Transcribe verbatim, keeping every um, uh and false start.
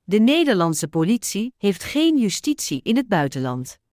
De Nederlandse politie heeft geen justitie in het buitenland.